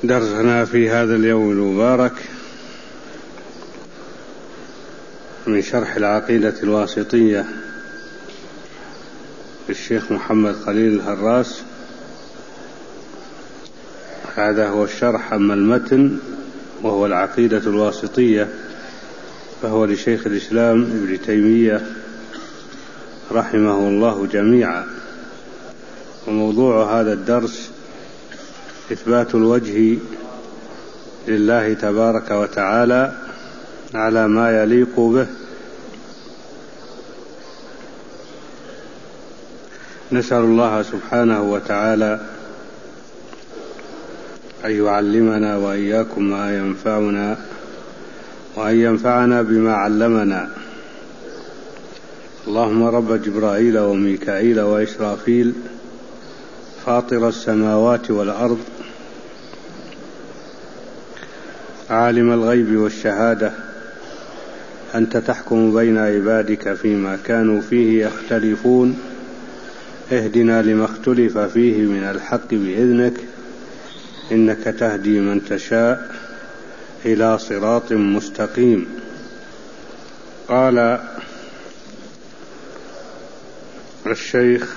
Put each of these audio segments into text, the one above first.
درسنا في هذا اليوم المبارك من شرح العقيدة الواسطية للشيخ محمد خليل الهراس. هذا هو الشرح. أما المتن وهو العقيدة الواسطية فهو لشيخ الإسلام ابن تيمية رحمه الله جميعا. وموضوع هذا الدرس إثبات الوجه لله تبارك وتعالى على ما يليق به. نسأل الله سبحانه وتعالى أن يعلمنا وإياكم ما ينفعنا وأن ينفعنا بما علمنا. اللهم رب جبرائيل وميكائيل وإسرافيل فاطر السماوات والأرض عالم الغيب والشهادة أنت تحكم بين عبادك فيما كانوا فيه يختلفون اهدنا لما اختلف فيه من الحق بإذنك إنك تهدي من تشاء إلى صراط مستقيم. قال الشيخ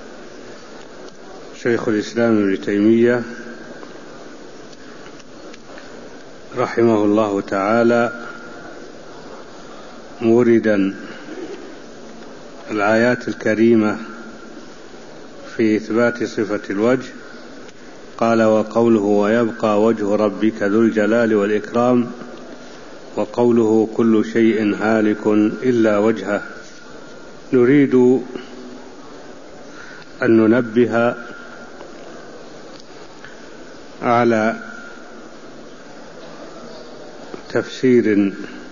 شيخ الإسلام ابن تيمية رحمه الله تعالى موردا الآيات الكريمة في إثبات صفة الوجه، قال: وقوله ويبقى وجه ربك ذو الجلال والإكرام، وقوله كل شيء هالك إلا وجهه. نريد أن ننبه على تفسير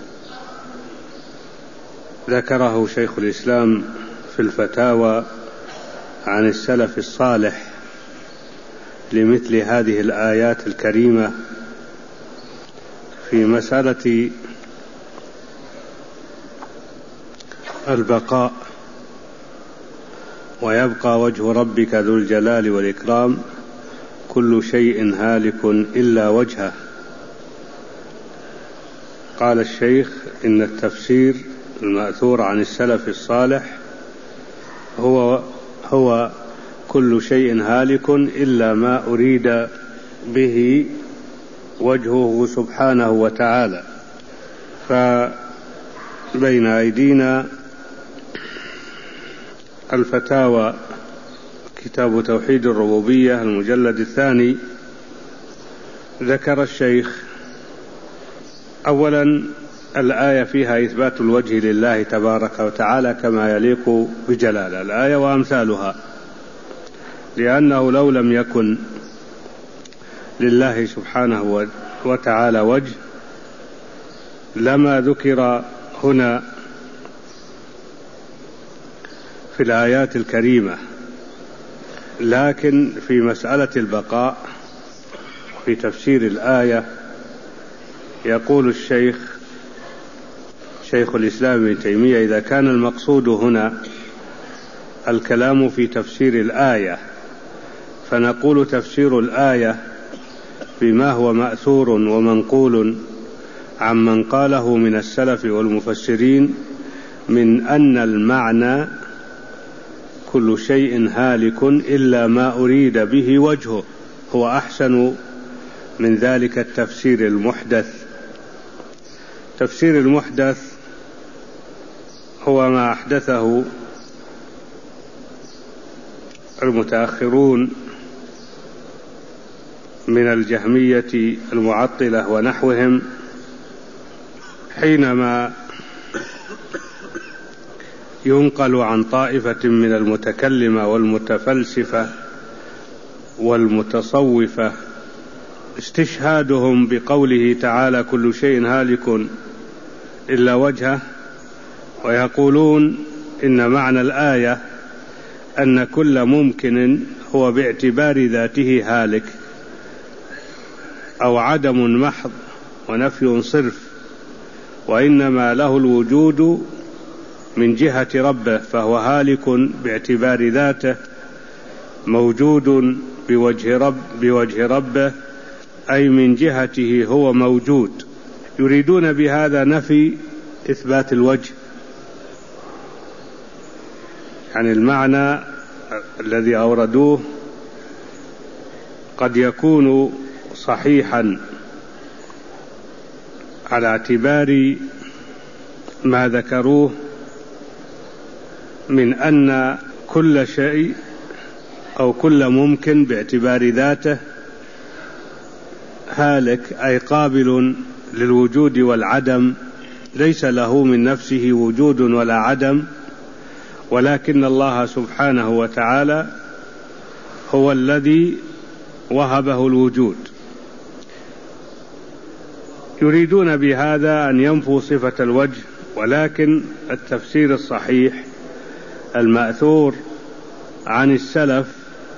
ذكره شيخ الإسلام في الفتاوى عن السلف الصالح لمثل هذه الآيات الكريمة في مسألة البقاء. ويبقى وجه ربك ذو الجلال والإكرام كل شيء هالك إلا وجهه. قال الشيخ إن التفسير المأثور عن السلف الصالح هو كل شيء هالك إلا ما أريد به وجهه سبحانه وتعالى. فبين أيدينا الفتاوى كتاب توحيد الربوبية المجلد 2. ذكر الشيخ أولا الآية فيها إثبات الوجه لله تبارك وتعالى كما يليق بجلال الآية وأمثالها، لأنه لو لم يكن لله سبحانه وتعالى وجه لما ذكر هنا في الآيات الكريمة. لكن في مسألة البقاء في تفسير الآية يقول شيخ الإسلام ابن تيمية: إذا كان المقصود هنا الكلام في تفسير الآية فنقول تفسير الآية بما هو مأثور ومنقول عمن قاله من السلف والمفسرين من أن المعنى كل شيء هالك إلا ما أريد به وجهه هو أحسن من ذلك التفسير المحدث. تفسير المحدث هو ما أحدثه المتأخرون من الجهمية المعطلة ونحوهم، حينما ينقل عن طائفة من المتكلمة والمتفلسفة والمتصوفة استشهادهم بقوله تعالى كل شيء هالك إلا وجهه، ويقولون إن معنى الآية أن كل ممكن هو باعتبار ذاته هالك أو عدم محض ونفي صرف، وإنما له الوجود من جهة ربه فهو هالك باعتبار ذاته، موجود بوجه ربه أي من جهته هو موجود. يريدون بهذا نفي إثبات الوجه، يعني المعنى الذي أوردوه قد يكون صحيحا على اعتبار ما ذكروه من أن كل شيء أو كل ممكن باعتبار ذاته هالك، أي قابل للوجود والعدم، ليس له من نفسه وجود ولا عدم، ولكن الله سبحانه وتعالى هو الذي وهبه الوجود. يريدون بهذا أن ينفوا صفة الوجه، ولكن التفسير الصحيح المأثور عن السلف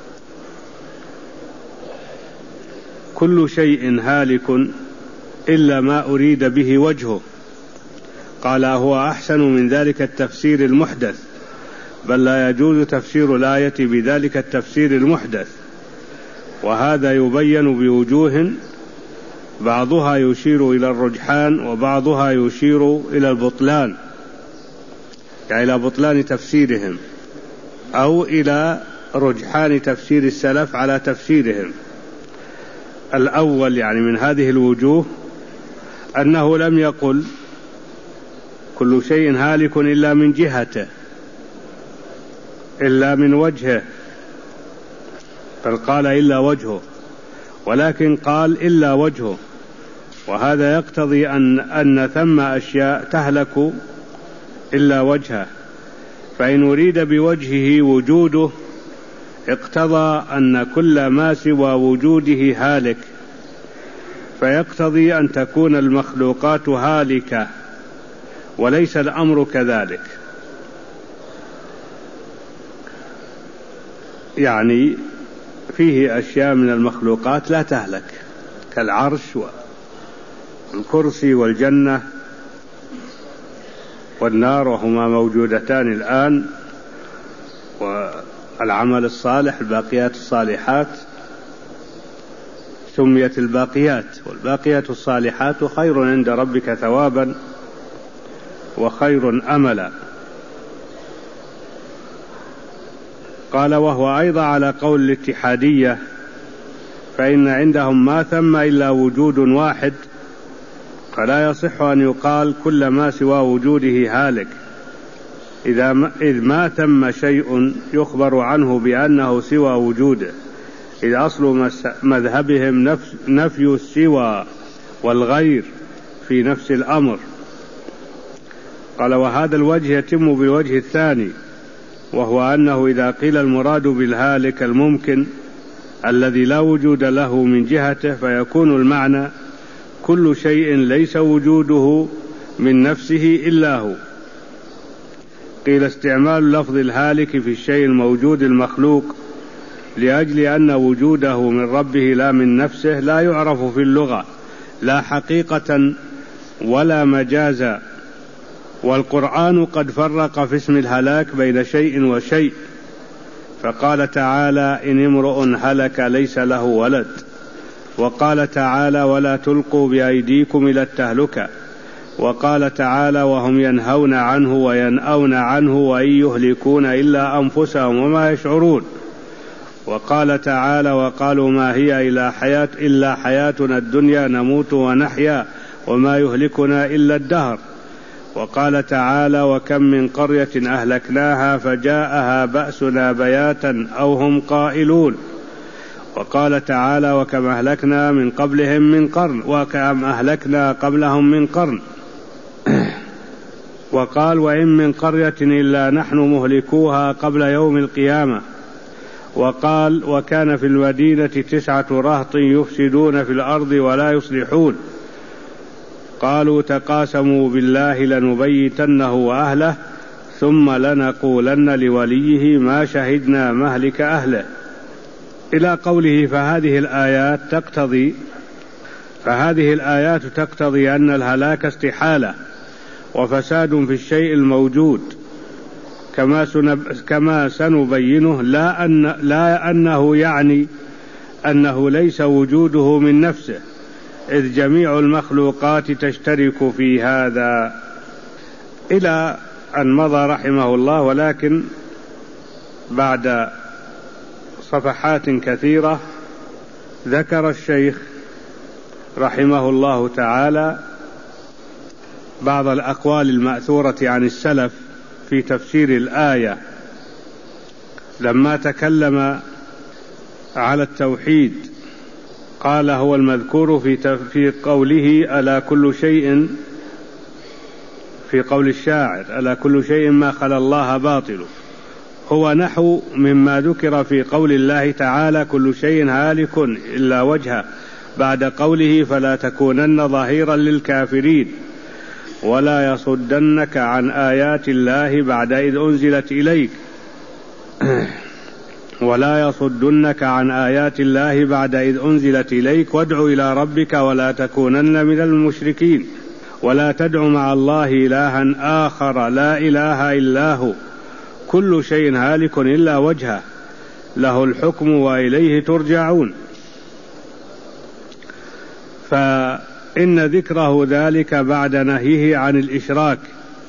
كل شيء هالك إلا ما أريد به وجهه. قال هو أحسن من ذلك التفسير المحدث، بل لا يجوز تفسير الآية بذلك التفسير المحدث، وهذا يبين بوجوه بعضها يشير إلى الرجحان وبعضها يشير إلى البطلان، يعني إلى بطلان تفسيرهم أو إلى رجحان تفسير السلف على تفسيرهم. الأول يعني من هذه الوجوه أنه لم يقل كل شيء هالك إلا من جهته، إلا من وجهه، بل قال إلا وجهه، ولكن قال إلا وجهه، وهذا يقتضي أن ثم أشياء تهلك إلا وجهه، فإن أريد بوجهه وجوده اقتضى أن كل ما سوى وجوده هالك، فيقتضي أن تكون المخلوقات هالكة، وليس الأمر كذلك. يعني فيه أشياء من المخلوقات لا تهلك كالعرش والكرسي والجنة والنار، وهما موجودتان الآن، والعمل الصالح الباقيات الصالحات سميت الباقيات، والباقيات الصالحات خير عند ربك ثوابا وخير أملا. قال وهو أيضا على قول الاتحادية، فإن عندهم ما ثم إلا وجود واحد، فلا يصح أن يقال كل ما سوى وجوده هالك، إذ ما ثم شيء يخبر عنه بأنه سوى وجوده، إذ أصل مذهبهم نفي السوى والغير في نفس الأمر. قال وهذا الوجه يتم بالوجه الثاني، وهو أنه إذا قيل المراد بالهالك الممكن الذي لا وجود له من جهته، فيكون المعنى كل شيء ليس وجوده من نفسه إلا هو. قيل استعمال لفظ الهالك في الشيء الموجود المخلوق لأجل أن وجوده من ربه لا من نفسه لا يعرف في اللغة لا حقيقة ولا مجازا، والقرآن قد فرق في اسم الهلاك بين شيء وشيء، فقال تعالى إن امرؤ هلك ليس له ولد، وقال تعالى ولا تلقوا بأيديكم إلى التهلكة، وقال تعالى وهم ينهون عنه وينأون عنه وإن يهلكون إلا أنفسهم وما يشعرون، وقال تعالى وقالوا ما هي إلا حياتنا الدنيا نموت ونحيا وما يهلكنا إلا الدهر، وقال تعالى وكم من قرية أهلكناها فجاءها بأسنا بياتا أو هم قائلون، وقال تعالى وكم أهلكنا من قبلهم من قرن وكم أهلكنا قبلهم من قرن، وقال وإن من قرية إلا نحن مهلكوها قبل يوم القيامة، وقال وكان في المدينة 9 رهط يفسدون في الأرض ولا يصلحون، قالوا تقاسموا بالله لنبيتنه وأهله ثم لنقولن لوليه ما شهدنا مهلك أهله، إلى قوله فهذه الآيات تقتضي أن الهلاك استحالة وفساد في الشيء الموجود، كما سنبينه، لا أنه يعني أنه ليس وجوده من نفسه، إذ جميع المخلوقات تشترك في هذا، إلى أن مضى رحمه الله. ولكن بعد صفحات كثيرة ذكر الشيخ رحمه الله تعالى بعض الأقوال المأثورة عن السلف في تفسير الآية، لما تكلم على التوحيد قال هو المذكور في قوله ألا كل شيء، في قول الشاعر ألا كل شيء ما خلا الله باطل، هو نحو مما ذكر في قول الله تعالى كل شيء هالك إلا وجهه، بعد قوله فلا تكونن ظهيرا للكافرين ولا يصدنك عن آيات الله بعد إذ أنزلت إليك ولا يصدنك عن آيات الله بعد إذ أنزلت إليك وادع إلى ربك ولا تكونن من المشركين ولا تدع مع الله إلها آخر لا إله إلا هو كل شيء هالك إلا وجهه له الحكم وإليه ترجعون. فإن ذكره ذلك بعد نهيه عن الإشراك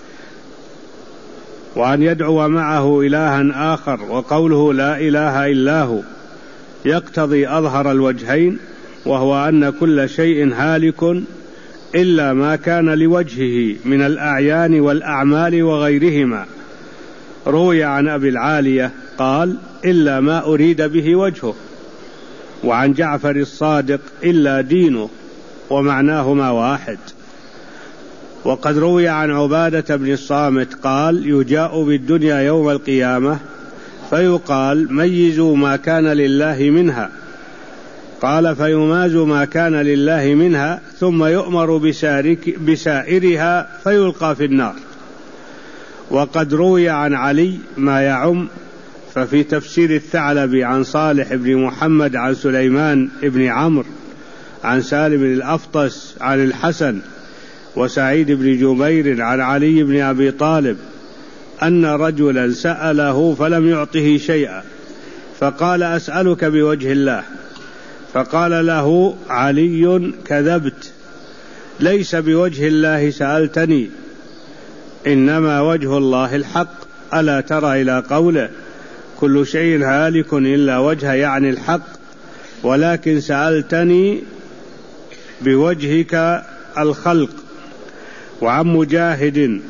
وأن يدعو معه إلها آخر، وقوله لا إله إلا هو يقتضي أظهر الوجهين، وهو أن كل شيء هالك إلا ما كان لوجهه من الأعيان والأعمال وغيرهما. روي عن أبي العالية قال إلا ما أريد به وجهه، وعن جعفر الصادق إلا دينه، ومعناهما واحد. وقد روي عن عبادة بن الصامت قال يجاء بالدنيا يوم القيامة فيقال ميزوا ما كان لله منها، قال فيماز ما كان لله منها ثم يؤمر بسائرها فيلقى في النار. وقد روي عن علي ما يعم، ففي تفسير الثعلب عن صالح بن محمد عن سليمان بن عمرو عن سالم الأفطس عن الحسن وسعيد بن جبير عن علي بن أبي طالب أن رجلا سأله فلم يعطه شيئا، فقال أسألك بوجه الله، فقال له علي كذبت، ليس بوجه الله سألتني، إنما وجه الله الحق، ألا ترى إلى قوله كل شيء هالك إلا وجهه يعني الحق، ولكن سألتني بوجهك الخلق. وعن مجاهد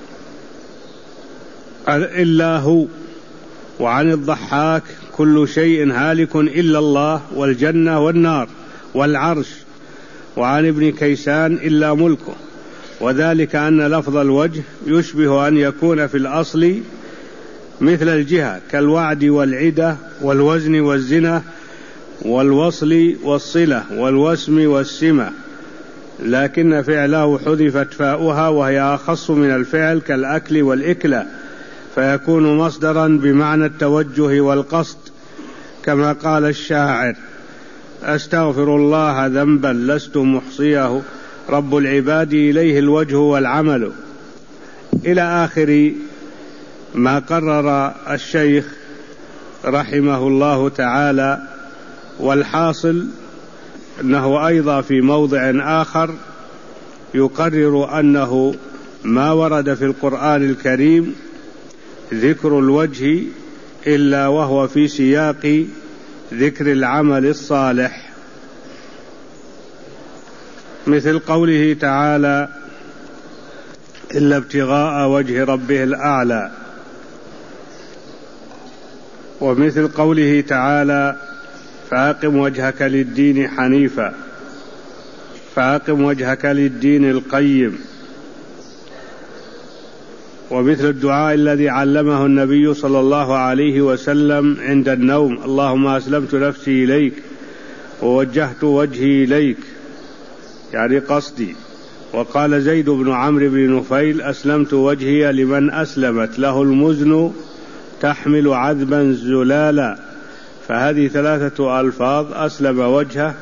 إلا هو، وعن الضحاك كل شيء هالك إلا الله والجنة والنار والعرش، وعن ابن كيسان إلا ملكه، وذلك أن لفظ الوجه يشبه أن يكون في الأصل مثل الجهة كالوعد والعدة والوزن والزنة والوصل والصلة والوسم والسمة، لكن فعله حذفت فاؤها وهي أخص من الفعل كالأكل والإكلة، فيكون مصدرا بمعنى التوجه والقصد، كما قال الشاعر أستغفر الله ذنبا لست محصيه رب العباد إليه الوجه والعمل، إلى آخر ما قرر الشيخ رحمه الله تعالى. والحاصل أنه أيضا في موضع آخر يقرر أنه ما ورد في القرآن الكريم ذكر الوجه إلا وهو في سياق ذكر العمل الصالح، مثل قوله تعالى إلا ابتغاء وجه ربه الأعلى، ومثل قوله تعالى فأقم وجهك للدين حنيفا، فأقم وجهك للدين القيم، ومثل الدعاء الذي علمه النبي صلى الله عليه وسلم عند النوم اللهم أسلمت نفسي إليك ووجهت وجهي إليك، يعني قصدي. وقال زيد بن عمرو بن نفيل أسلمت وجهي لمن أسلمت له المزن تحمل عذبا زلالا، فهذه 3 ألفاظ أسلم وجهه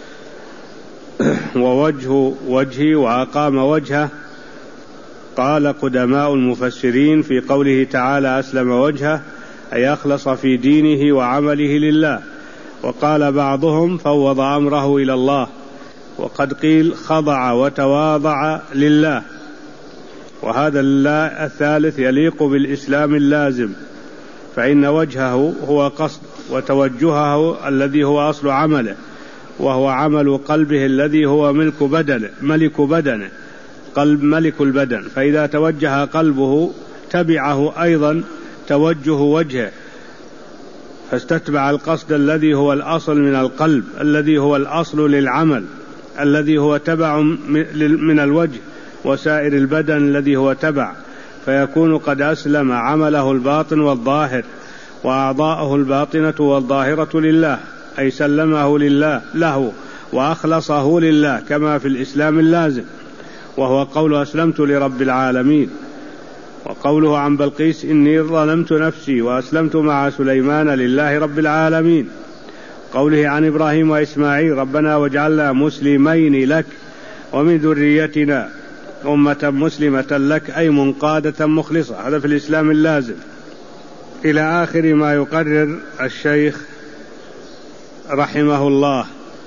ووجه وجهي وأقام وجهه. قال قدماء المفسرين في قوله تعالى أسلم وجهه أي أخلص في دينه وعمله لله، وقال بعضهم فوض أمره إلى الله، وقد قيل خضع وتواضع لله. وهذا الله الثالث يليق بالإسلام اللازم، فإن وجهه هو قصد، وتوجهه الذي هو أصل عمله، وهو عمل قلبه الذي هو ملك بدنه، قلب ملك البدن. فإذا توجه قلبه تبعه أيضا توجه وجهه، فاستتبع القصد الذي هو الأصل من القلب، الذي هو الأصل للعمل، الذي هو تبع من الوجه وسائر البدن الذي هو تبع، فيكون قد أسلم عمله الباطن والظاهر، وأعضاءه الباطنة والظاهرة لله، أي سلمه له وأخلصه لله، كما في الإسلام اللازم، وهو قول أسلمت لرب العالمين. وقوله عن بلقيس إني ظلمت نفسي وأسلمت مع سليمان لله رب العالمين. قوله عن إبراهيم وإسماعيل ربنا واجعلنا مسلمين لك ومن ذريتنا أمة مسلمة لك، أي منقادة مخلصة. هذا في الإسلام اللازم، إلى آخر ما يقرر الشيخ رحمه الله،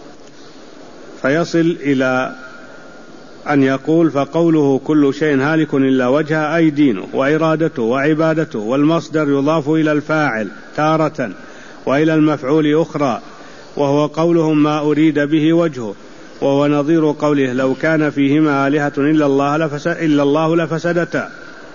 فيصل إلى أن يقول فقوله كل شيء هالك إلا وجهه، أي دينه وإرادته وعبادته، والمصدر يضاف إلى الفاعل تارة وإلى المفعول أخرى، وهو قولهم ما أريد به وجهه، وهو نظير قوله لو كان فيهما آلهة إلا الله لفسدتا.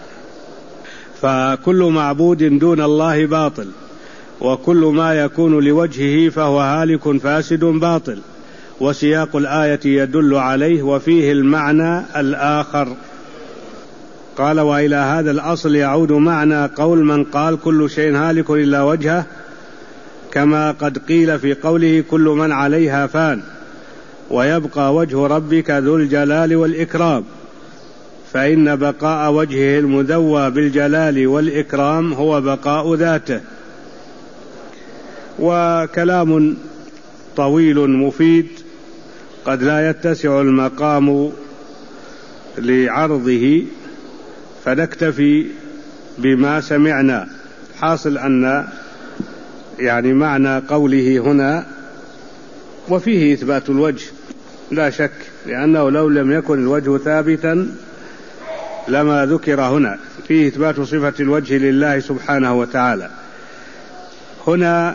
فكل معبود دون الله باطل، وكل ما يكون لوجهه فهو هالك فاسد باطل، وسياق الآية يدل عليه، وفيه المعنى الآخر. قال وإلى هذا الأصل يعود معنى قول من قال كل شيء هالك إلا وجهه، كما قد قيل في قوله كل من عليها فان، ويبقى وجه ربك ذو الجلال والإكرام، فإن بقاء وجهه المذوى بالجلال والإكرام هو بقاء ذاته. وكلام طويل مفيد قد لا يتسع المقام لعرضه، فنكتفي بما سمعنا. حاصل أن يعني معنى قوله هنا وفيه إثبات الوجه لا شك، لأنه لو لم يكن الوجه ثابتا لما ذكر هنا، فيه إثبات صفة الوجه لله سبحانه وتعالى. هنا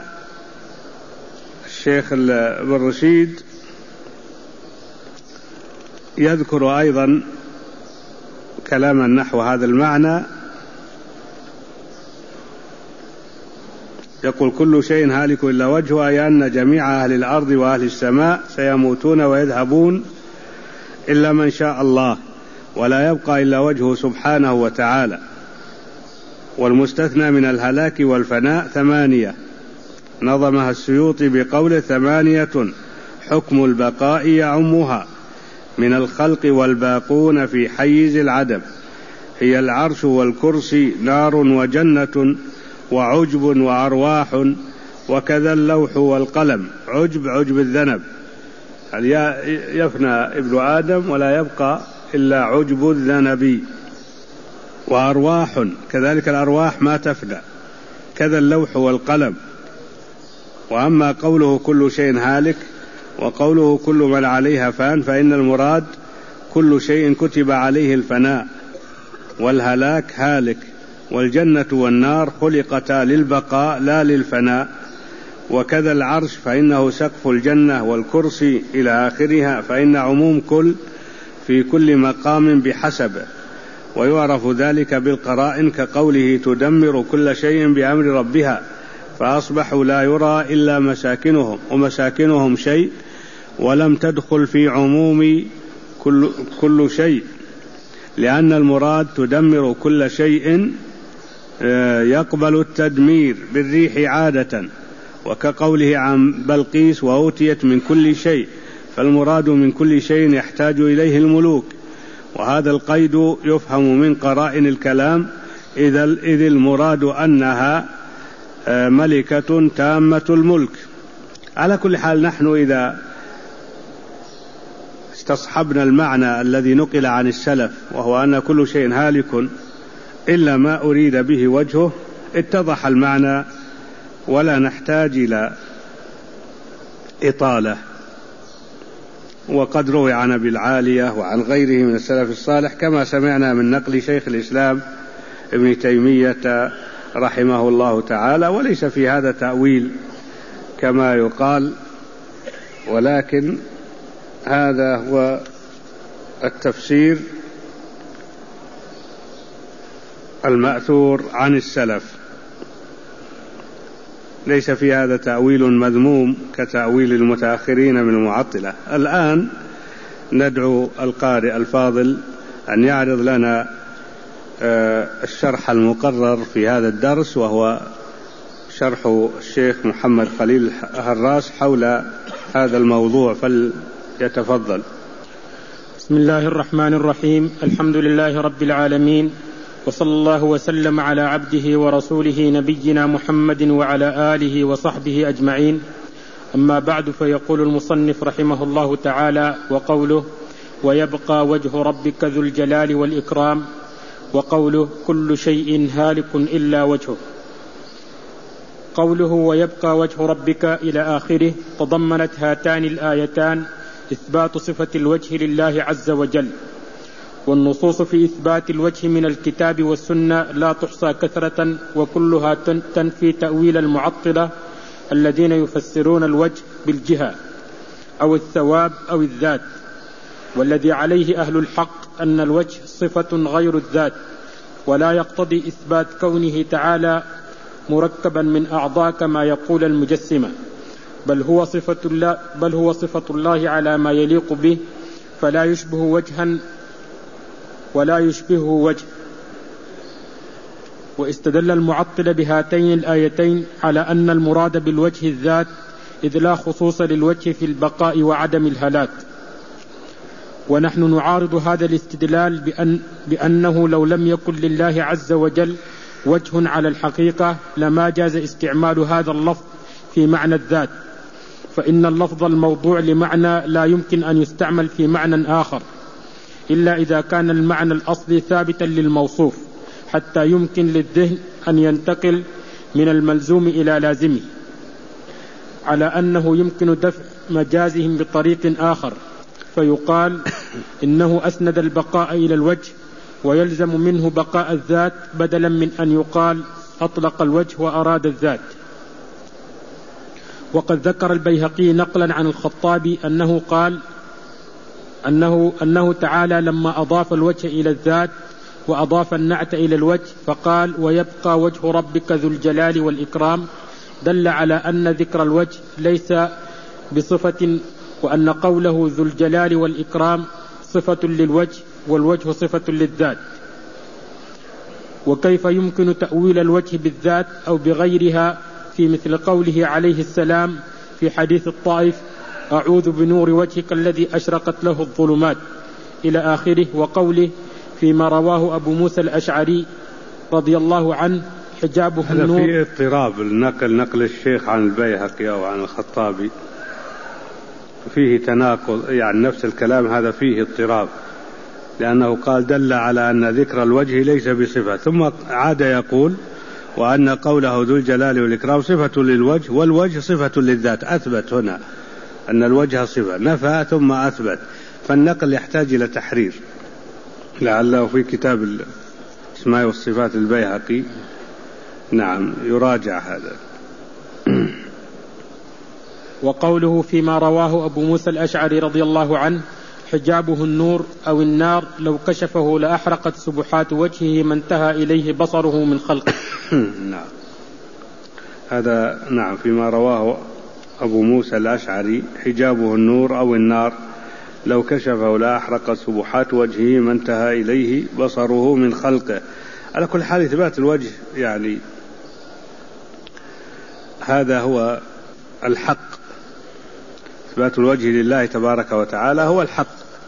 الشيخ ابن رشيد يذكر أيضا كلاما نحو هذا المعنى، يقول كل شيء هالك إلا وجهه، أي أن جميع أهل الأرض وأهل السماء سيموتون ويذهبون إلا من شاء الله، ولا يبقى إلا وجهه سبحانه وتعالى. والمستثنى من الهلاك والفناء 8، نظمها السيوطي بقول 8 حكم البقاء يعمها، من الخلق والباقون في حيز العدم، هي العرش والكرسي نار وجنة وعجب وأرواح، وكذا اللوح والقلم. عجب الذنب، يفنى ابن آدم ولا يبقى إلا عجب الذنب، وأرواح كذلك الأرواح ما تفنى، كذا اللوح والقلم. وأما قوله كل شيء هالك وقوله كل من عليها فان، فإن المراد كل شيء كتب عليه الفناء والهلاك هالك، والجنة والنار خلقتا للبقاء لا للفناء. وكذا العرش فإنه سقف الجنة، والكرسي إلى آخرها، فإن عموم كل في كل مقام بحسبه، ويعرف ذلك بالقرائن، كقوله تدمر كل شيء بأمر ربها فأصبحوا لا يرى إلا مساكنهم، ومساكنهم شيء ولم تدخل في عموم كل شيء، لأن المراد تدمر كل شيء يقبل التدمير بالريح عادة، وكقوله عن بلقيس وأوتيت من كل شيء، فالمراد من كل شيء يحتاج إليه الملوك. وهذا القيد يفهم من قرائن الكلام، إذ المراد أنها ملكة تامة الملك. على كل حال، نحن إذا استصحبنا المعنى الذي نقل عن السلف، وهو أن كل شيء هالك إلا ما أريد به وجهه، اتضح المعنى، ولا نحتاج إلى إطالة. وقد روي عن أبي العالية وعن غيره من السلف الصالح كما سمعنا من نقل شيخ الإسلام ابن تيمية رحمه الله تعالى، وليس في هذا تأويل كما يقال، ولكن هذا هو التفسير المأثور عن السلف، ليس في هذا تأويل مذموم كتأويل المتأخرين من المعطلة. الآن ندعو القارئ الفاضل أن يعرض لنا الشرح المقرر في هذا الدرس، وهو شرح الشيخ محمد خليل هراس حول هذا الموضوع، فليتفضل. بسم الله الرحمن الرحيم. الحمد لله رب العالمين، وصلى الله وسلم على عبده ورسوله نبينا محمد وعلى آله وصحبه أجمعين. أما بعد، فيقول المصنف رحمه الله تعالى: وقوله ويبقى وجه ربك ذو الجلال والإكرام، وقوله كل شيء هالك إلا وجهه. قوله ويبقى وجه ربك إلى آخره تضمنت هاتان الآيتان إثبات صفة الوجه لله عز وجل، والنصوص في إثبات الوجه من الكتاب والسنة لا تحصى كثرة، وكلها تنفي تأويل المعطلة الذين يفسرون الوجه بالجهة أو الثواب أو الذات. والذي عليه أهل الحق أن الوجه صفة غير الذات، ولا يقتضي إثبات كونه تعالى مركبا من أعضاء كما يقول المجسمة، بل هو صفة الله على ما يليق به، فلا يشبه وجها ولا يشبهه وجه. واستدل المعطل بهاتين الآيتين على أن المراد بالوجه الذات، إذ لا خصوص للوجه في البقاء وعدم الهلاك. ونحن نعارض هذا الاستدلال بأنه لو لم يكن لله عز وجل وجه على الحقيقة لما جاز استعمال هذا اللفظ في معنى الذات، فإن اللفظ الموضوع لمعنى لا يمكن أن يستعمل في معنى آخر إلا إذا كان المعنى الأصلي ثابتا للموصوف، حتى يمكن للذهن أن ينتقل من الملزوم إلى لازمه، على أنه يمكن دفع مجازهم بطريق آخر، فيقال إنه أسند البقاء إلى الوجه ويلزم منه بقاء الذات، بدلا من أن يقال أطلق الوجه وأراد الذات. وقد ذكر البيهقي نقلا عن الخطابي أنه قال أنه تعالى لما أضاف الوجه إلى الذات وأضاف النعت إلى الوجه فقال ويبقى وجه ربك ذو الجلال والإكرام، دل على أن ذكر الوجه ليس بصفة، وأن قوله ذو الجلال والإكرام صفة للوجه والوجه صفة للذات. وكيف يمكن تأويل الوجه بالذات أو بغيرها في مثل قوله عليه السلام في حديث الطائف أعوذ بنور وجهك الذي أشرقت له الظلمات إلى آخره، وقوله فيما رواه أبو موسى الأشعري رضي الله عنه حجابه النور. هذا فيه اضطراب، نقل الشيخ عن البيهقي أو عن الخطابي فيه تناقض، يعني نفس الكلام هذا فيه اضطراب، لأنه قال دل على أن ذكر الوجه ليس بصفة، ثم عاد يقول وأن قوله ذو الجلال والإكرام صفة للوجه والوجه صفة للذات. أثبت هنا أن الوجه صفة، نفى ثم أثبت، فالنقل يحتاج إلى تحرير، لعله في كتاب الأسماء والصفات البيهقي نعم يراجع هذا. وقوله فيما رواه أبو موسى الأشعري رضي الله عنه حجابه النور أو النار لو كشفه لأحرقت سبحات وجهه ما انتهى إليه بصره من خلقه. نعم هذا نعم فيما رواه أبو موسى الأشعري حجابه النور أو النار لو كشفه لأحرقت سبحات وجهه ما انتهى إليه بصره من خلقه. على كل حال إثبات الوجه يعني هذا هو الحق، إثبات الوجه لله تبارك وتعالى هو الحق،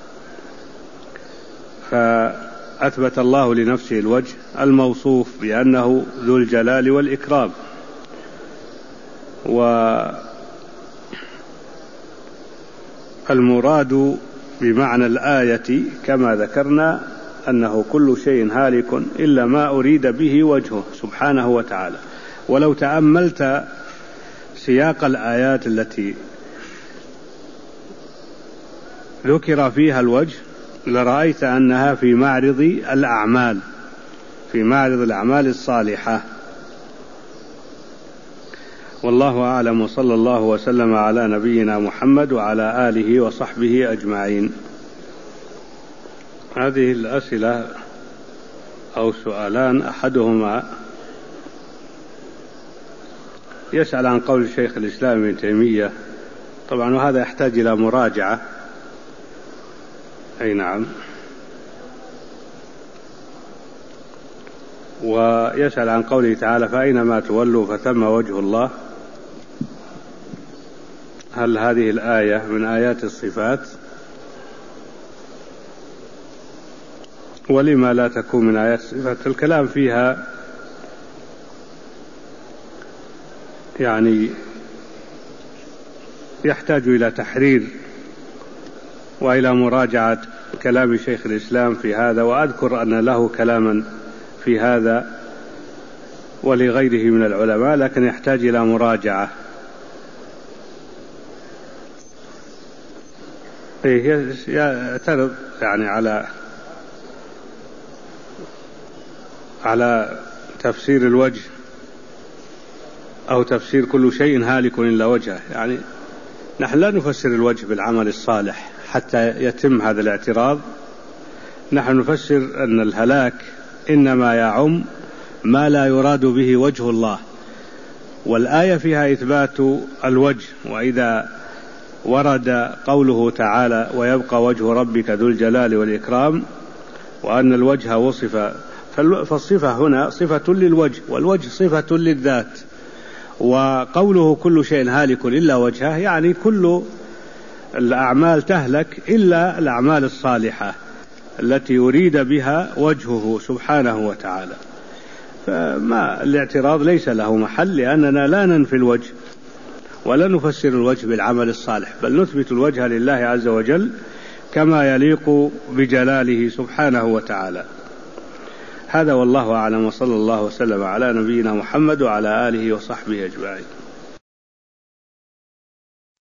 فأثبت الله لنفسه الوجه الموصوف بأنه ذو الجلال والإكرام. والمراد بمعنى الآية كما ذكرنا أنه كل شيء هالك إلا ما أريد به وجهه سبحانه وتعالى. ولو تأملت سياق الآيات التي ذكر فيها الوجه لرأيت أنها في معرض الأعمال، في معرض الأعمال الصالحة. والله أعلم، وصلى الله وسلم على نبينا محمد وعلى آله وصحبه أجمعين. هذه الأسئلة أو سؤالان، أحدهما يسأل عن قول الشيخ الإسلام ابن تيمية، طبعا وهذا يحتاج إلى مراجعة. أي نعم. ويسأل عن قوله تعالى فأينما تولوا فثم وجه الله، هل هذه الآية من آيات الصفات؟ ولما لا تكون من آيات الصفات؟ الكلام فيها يعني يحتاج إلى تحرير وإلى مراجعة كلام شيخ الإسلام في هذا، وأذكر أن له كلاما في هذا ولغيره من العلماء، لكن يحتاج إلى مراجعة. يعترض يعني على تفسير الوجه أو تفسير كل شيء هالك إلا وجهه. يعني نحن لا نفسر الوجه بالعمل الصالح حتى يتم هذا الاعتراض. نحن نفسر أن الهلاك إنما يعم ما لا يراد به وجه الله، والآية فيها إثبات الوجه. وإذا ورد قوله تعالى ويبقى وجه ربك ذو الجلال والإكرام، وأن الوجه وصف، فالصفة هنا صفة للوجه، والوجه صفة للذات. وقوله كل شيء هالك إلا وجهه يعني كل الأعمال تهلك إلا الأعمال الصالحة التي يريد بها وجهه سبحانه وتعالى. فما الاعتراض ليس له محل، لأننا لا ننفي الوجه ولا نفسر الوجه بالعمل الصالح، بل نثبت الوجه لله عز وجل كما يليق بجلاله سبحانه وتعالى. هذا والله أعلم، وصلى الله وسلم على نبينا محمد وعلى آله وصحبه أجمعين.